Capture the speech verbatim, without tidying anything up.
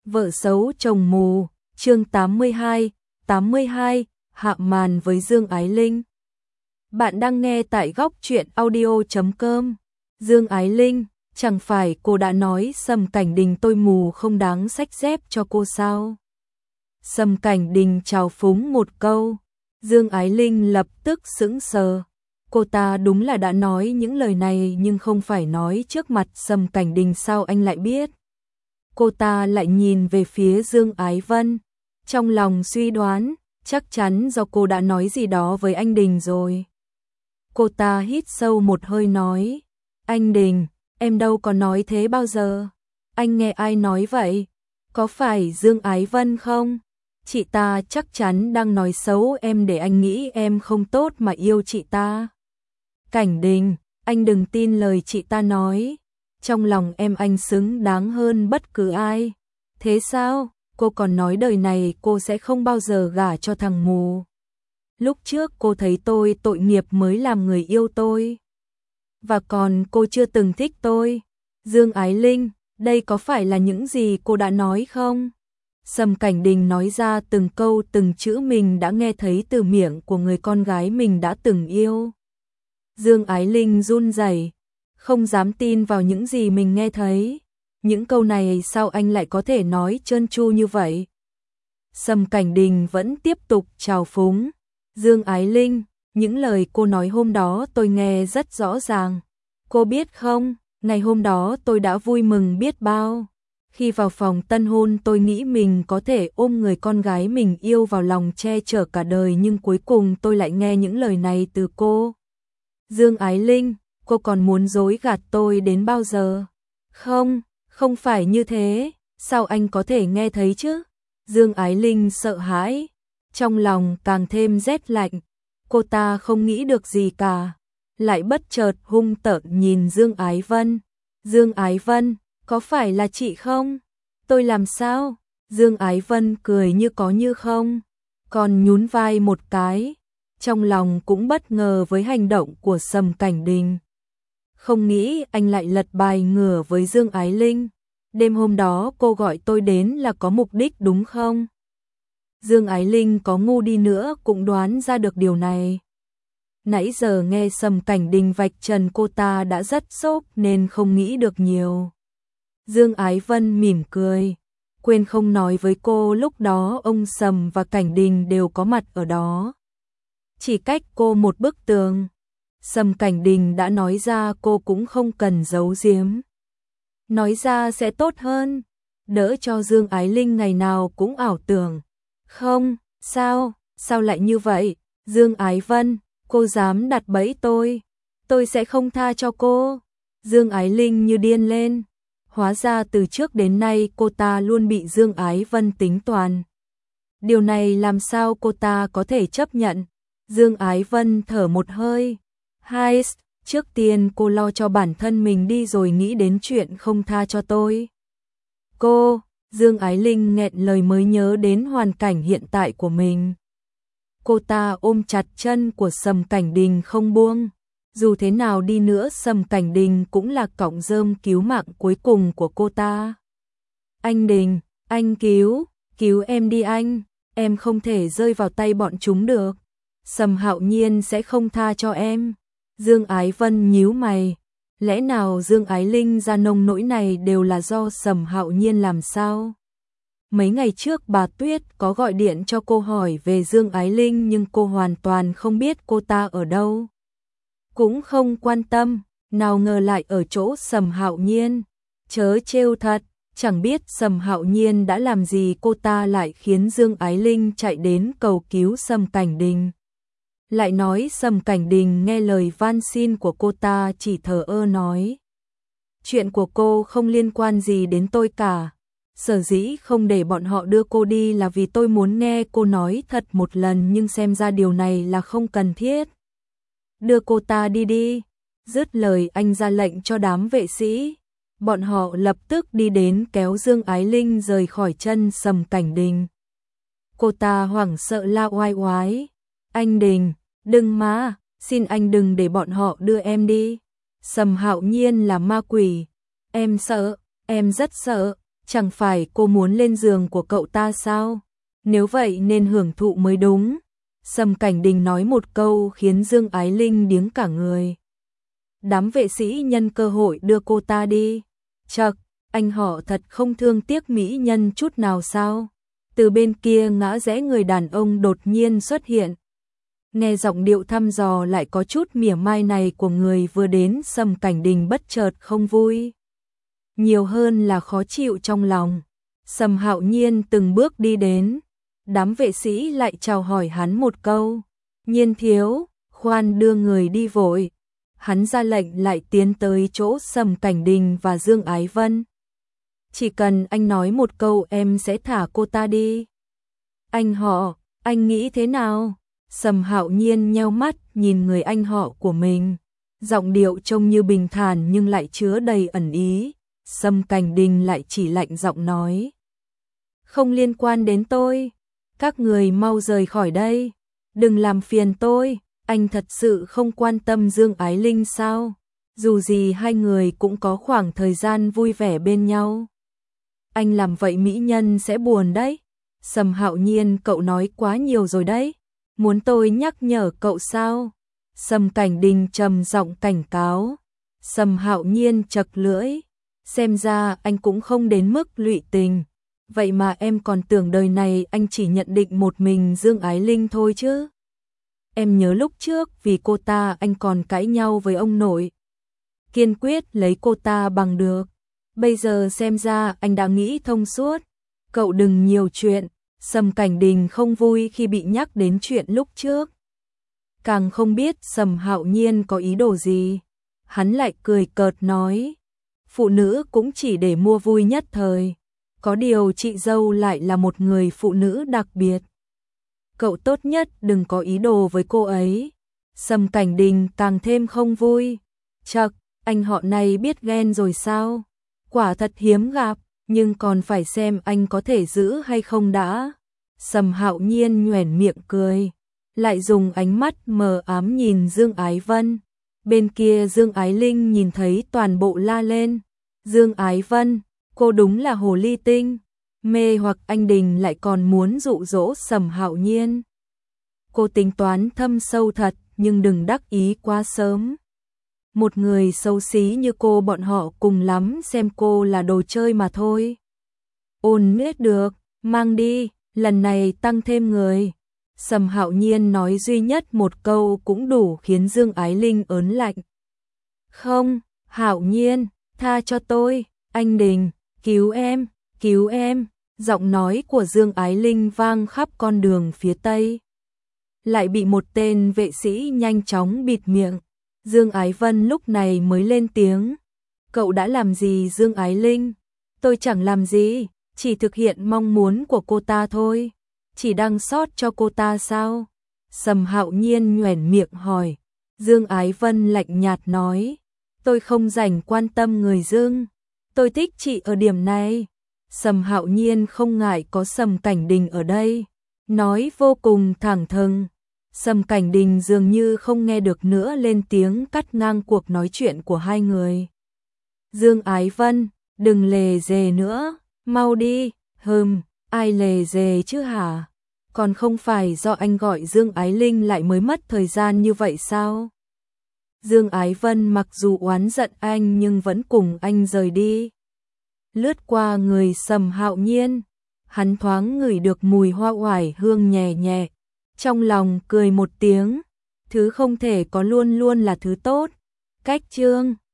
Vợ xấu chồng mù, chương tám mươi hai, tám mươi hai, hạ màn với Dương Ái Linh. Bạn đang nghe tại góc truyện audio chấm com. Dương Ái Linh, chẳng phải cô đã nói Sầm Cảnh Đình tôi mù không đáng xách dép cho cô sao? Sầm Cảnh Đình trào phúng một câu, Dương Ái Linh lập tức sững sờ. Cô ta đúng là đã nói những lời này nhưng không phải nói trước mặt Sầm Cảnh Đình, sao anh lại biết? Cô ta lại nhìn về phía Dương Ái Vân, trong lòng suy đoán, chắc chắn do cô đã nói gì đó với anh Đình rồi. Cô ta hít sâu một hơi nói, anh Đình, em đâu có nói thế bao giờ. Anh nghe ai nói vậy? Có phải Dương Ái Vân không? Chị ta chắc chắn đang nói xấu em để anh nghĩ em không tốt mà yêu chị ta. Cảnh Đình, anh đừng tin lời chị ta nói. Trong lòng em anh xứng đáng hơn bất cứ ai. Thế sao? Cô còn nói đời này cô sẽ không bao giờ gả cho thằng mù. Lúc trước cô thấy tôi tội nghiệp mới làm người yêu tôi. Và còn cô chưa từng thích tôi. Dương Ái Linh, đây có phải là những gì cô đã nói không? Sầm Cảnh Đình nói ra từng câu từng chữ mình đã nghe thấy từ miệng của người con gái mình đã từng yêu. Dương Ái Linh run rẩy, không dám tin vào những gì mình nghe thấy. Những câu này sao anh lại có thể nói trơn tru như vậy? Sầm Cảnh Đình vẫn tiếp tục trào phúng. Dương Ái Linh, những lời cô nói hôm đó tôi nghe rất rõ ràng. Cô biết không, ngày hôm đó tôi đã vui mừng biết bao. Khi vào phòng tân hôn tôi nghĩ mình có thể ôm người con gái mình yêu vào lòng che chở cả đời, nhưng cuối cùng tôi lại nghe những lời này từ cô. Dương Ái Linh, cô còn muốn dối gạt tôi đến bao giờ? Không, không phải như thế, sao anh có thể nghe thấy chứ? Dương Ái Linh sợ hãi, trong lòng càng thêm rét lạnh, cô ta không nghĩ được gì cả, lại bất chợt hung tợn nhìn Dương Ái Vân. Dương Ái Vân, có phải là chị không? Tôi làm sao? Dương Ái Vân cười như có như không, còn nhún vai một cái, trong lòng cũng bất ngờ với hành động của Sầm Cảnh Đình. Không nghĩ anh lại lật bài ngửa với Dương Ái Linh. Đêm hôm đó cô gọi tôi đến là có mục đích đúng không? Dương Ái Linh có ngu đi nữa cũng đoán ra được điều này. Nãy giờ nghe Sầm Cảnh Đình vạch trần cô ta đã rất sốc nên không nghĩ được nhiều. Dương Ái Vân mỉm cười, quên không nói với cô lúc đó ông Sầm và Cảnh Đình đều có mặt ở đó. Chỉ cách cô một bức tường. Sầm Cảnh Đình đã nói ra, cô cũng không cần giấu giếm. Nói ra sẽ tốt hơn, đỡ cho Dương Ái Linh ngày nào cũng ảo tưởng. Không, sao, sao lại như vậy? Dương Ái Vân, cô dám đặt bẫy tôi, tôi sẽ không tha cho cô. Dương Ái Linh như điên lên. Hóa ra từ trước đến nay cô ta luôn bị Dương Ái Vân tính toán. Điều này làm sao cô ta có thể chấp nhận? Dương Ái Vân thở một hơi. Hai, trước tiên cô lo cho bản thân mình đi rồi nghĩ đến chuyện không tha cho tôi. Cô, Dương Ái Linh nghẹn lời mới nhớ đến hoàn cảnh hiện tại của mình. Cô ta ôm chặt chân của Sầm Cảnh Đình không buông. Dù thế nào đi nữa Sầm Cảnh Đình cũng là cọng rơm cứu mạng cuối cùng của cô ta. Anh Đình, anh cứu, cứu em đi anh, em không thể rơi vào tay bọn chúng được. Sầm Hạo Nhiên sẽ không tha cho em. Dương Ái Vân nhíu mày, lẽ nào Dương Ái Linh ra nông nỗi này đều là do Sầm Hạo Nhiên làm sao? Mấy ngày trước bà Tuyết có gọi điện cho cô hỏi về Dương Ái Linh nhưng cô hoàn toàn không biết cô ta ở đâu. Cũng không quan tâm, nào ngờ lại ở chỗ Sầm Hạo Nhiên. Chớ trêu thật, chẳng biết Sầm Hạo Nhiên đã làm gì cô ta lại khiến Dương Ái Linh chạy đến cầu cứu Sầm Cảnh Đình. Lại nói Sầm Cảnh Đình nghe lời van xin của cô ta chỉ thờ ơ nói. Chuyện của cô không liên quan gì đến tôi cả. Sở dĩ không để bọn họ đưa cô đi là vì tôi muốn nghe cô nói thật một lần, nhưng xem ra điều này là không cần thiết. Đưa cô ta đi đi. Dứt lời anh ra lệnh cho đám vệ sĩ. Bọn họ lập tức đi đến kéo Dương Ái Linh rời khỏi chân Sầm Cảnh Đình. Cô ta hoảng sợ la oai oái. Anh Đình, đừng mà, xin anh đừng để bọn họ đưa em đi. Sầm Hạo Nhiên là ma quỷ. Em sợ, em rất sợ. Chẳng phải cô muốn lên giường của cậu ta sao? Nếu vậy nên hưởng thụ mới đúng. Sầm Cảnh Đình nói một câu khiến Dương Ái Linh điếng cả người. Đám vệ sĩ nhân cơ hội đưa cô ta đi. Chậc, anh họ thật không thương tiếc mỹ nhân chút nào sao? Từ bên kia ngã rẽ người đàn ông đột nhiên xuất hiện. Nghe giọng điệu thăm dò lại có chút mỉa mai này của người vừa đến, Sầm Cảnh Đình bất chợt không vui. Nhiều hơn là khó chịu trong lòng. Sầm Hạo Nhiên từng bước đi đến. Đám vệ sĩ lại chào hỏi hắn một câu. Nhiên thiếu, khoan đưa người đi vội. Hắn ra lệnh lại tiến tới chỗ Sầm Cảnh Đình và Dương Ái Vân. Chỉ cần anh nói một câu em sẽ thả cô ta đi. Anh họ, anh nghĩ thế nào? Sầm Hạo Nhiên nheo mắt nhìn người anh họ của mình. Giọng điệu trông như bình thản nhưng lại chứa đầy ẩn ý. Sầm Cảnh Đình lại chỉ lạnh giọng nói. Không liên quan đến tôi. Các người mau rời khỏi đây. Đừng làm phiền tôi. Anh thật sự không quan tâm Dương Ái Linh sao? Dù gì hai người cũng có khoảng thời gian vui vẻ bên nhau. Anh làm vậy mỹ nhân sẽ buồn đấy. Sầm Hạo Nhiên, cậu nói quá nhiều rồi đấy. Muốn tôi nhắc nhở cậu sao? Sầm Cảnh Đình trầm giọng cảnh cáo. Sầm Hạo Nhiên chật lưỡi. Xem ra anh cũng không đến mức lụy tình. Vậy mà em còn tưởng đời này anh chỉ nhận định một mình Dương Ái Linh thôi chứ. Em nhớ lúc trước vì cô ta anh còn cãi nhau với ông nội. Kiên quyết lấy cô ta bằng được. Bây giờ xem ra anh đã nghĩ thông suốt. Cậu đừng nhiều chuyện. Sầm Cảnh Đình không vui khi bị nhắc đến chuyện lúc trước. Càng không biết Sầm Hạo Nhiên có ý đồ gì. Hắn lại cười cợt nói. Phụ nữ cũng chỉ để mua vui nhất thời. Có điều chị dâu lại là một người phụ nữ đặc biệt. Cậu tốt nhất đừng có ý đồ với cô ấy. Sầm Cảnh Đình càng thêm không vui. Chậc, anh họ này biết ghen rồi sao? Quả thật hiếm gặp, nhưng còn phải xem anh có thể giữ hay không đã. Sầm Hạo Nhiên nhoẻn miệng cười, lại dùng ánh mắt mờ ám nhìn Dương Ái Vân. Bên kia Dương Ái Linh nhìn thấy toàn bộ la lên. Dương Ái Vân, cô đúng là hồ ly tinh. Mê hoặc anh Đình lại còn muốn dụ dỗ Sầm Hạo Nhiên. Cô tính toán thâm sâu thật, nhưng đừng đắc ý quá sớm. Một người xấu xí như cô bọn họ cùng lắm xem cô là đồ chơi mà thôi. Ôn nết được, mang đi, lần này tăng thêm người. Sầm Hạo Nhiên nói duy nhất một câu cũng đủ khiến Dương Ái Linh ớn lạnh. Không, Hạo Nhiên, tha cho tôi, anh Đình, cứu em, cứu em. Giọng nói của Dương Ái Linh vang khắp con đường phía tây. Lại bị một tên vệ sĩ nhanh chóng bịt miệng. Dương Ái Vân lúc này mới lên tiếng. Cậu đã làm gì Dương Ái Linh? Tôi chẳng làm gì, chỉ thực hiện mong muốn của cô ta thôi. Chỉ đăng sót cho cô ta sao? Sầm Hạo Nhiên nhoẻn miệng hỏi. Dương Ái Vân lạnh nhạt nói. Tôi không rảnh quan tâm người Dương. Tôi thích chị ở điểm này. Sầm Hạo Nhiên không ngại có Sầm Cảnh Đình ở đây. Nói vô cùng thẳng thừng. Sầm Cảnh Đình dường như không nghe được nữa lên tiếng cắt ngang cuộc nói chuyện của hai người. Dương Ái Vân, đừng lề dề nữa, mau đi. Hừm, ai lề dề chứ hả? Còn không phải do anh gọi Dương Ái Linh lại mới mất thời gian như vậy sao? Dương Ái Vân mặc dù oán giận anh nhưng vẫn cùng anh rời đi. Lướt qua người Sầm Hạo Nhiên, hắn thoáng ngửi được mùi hoa oải hương nhẹ nhẹ. Trong lòng cười một tiếng, thứ không thể có luôn luôn là thứ tốt. Cách chương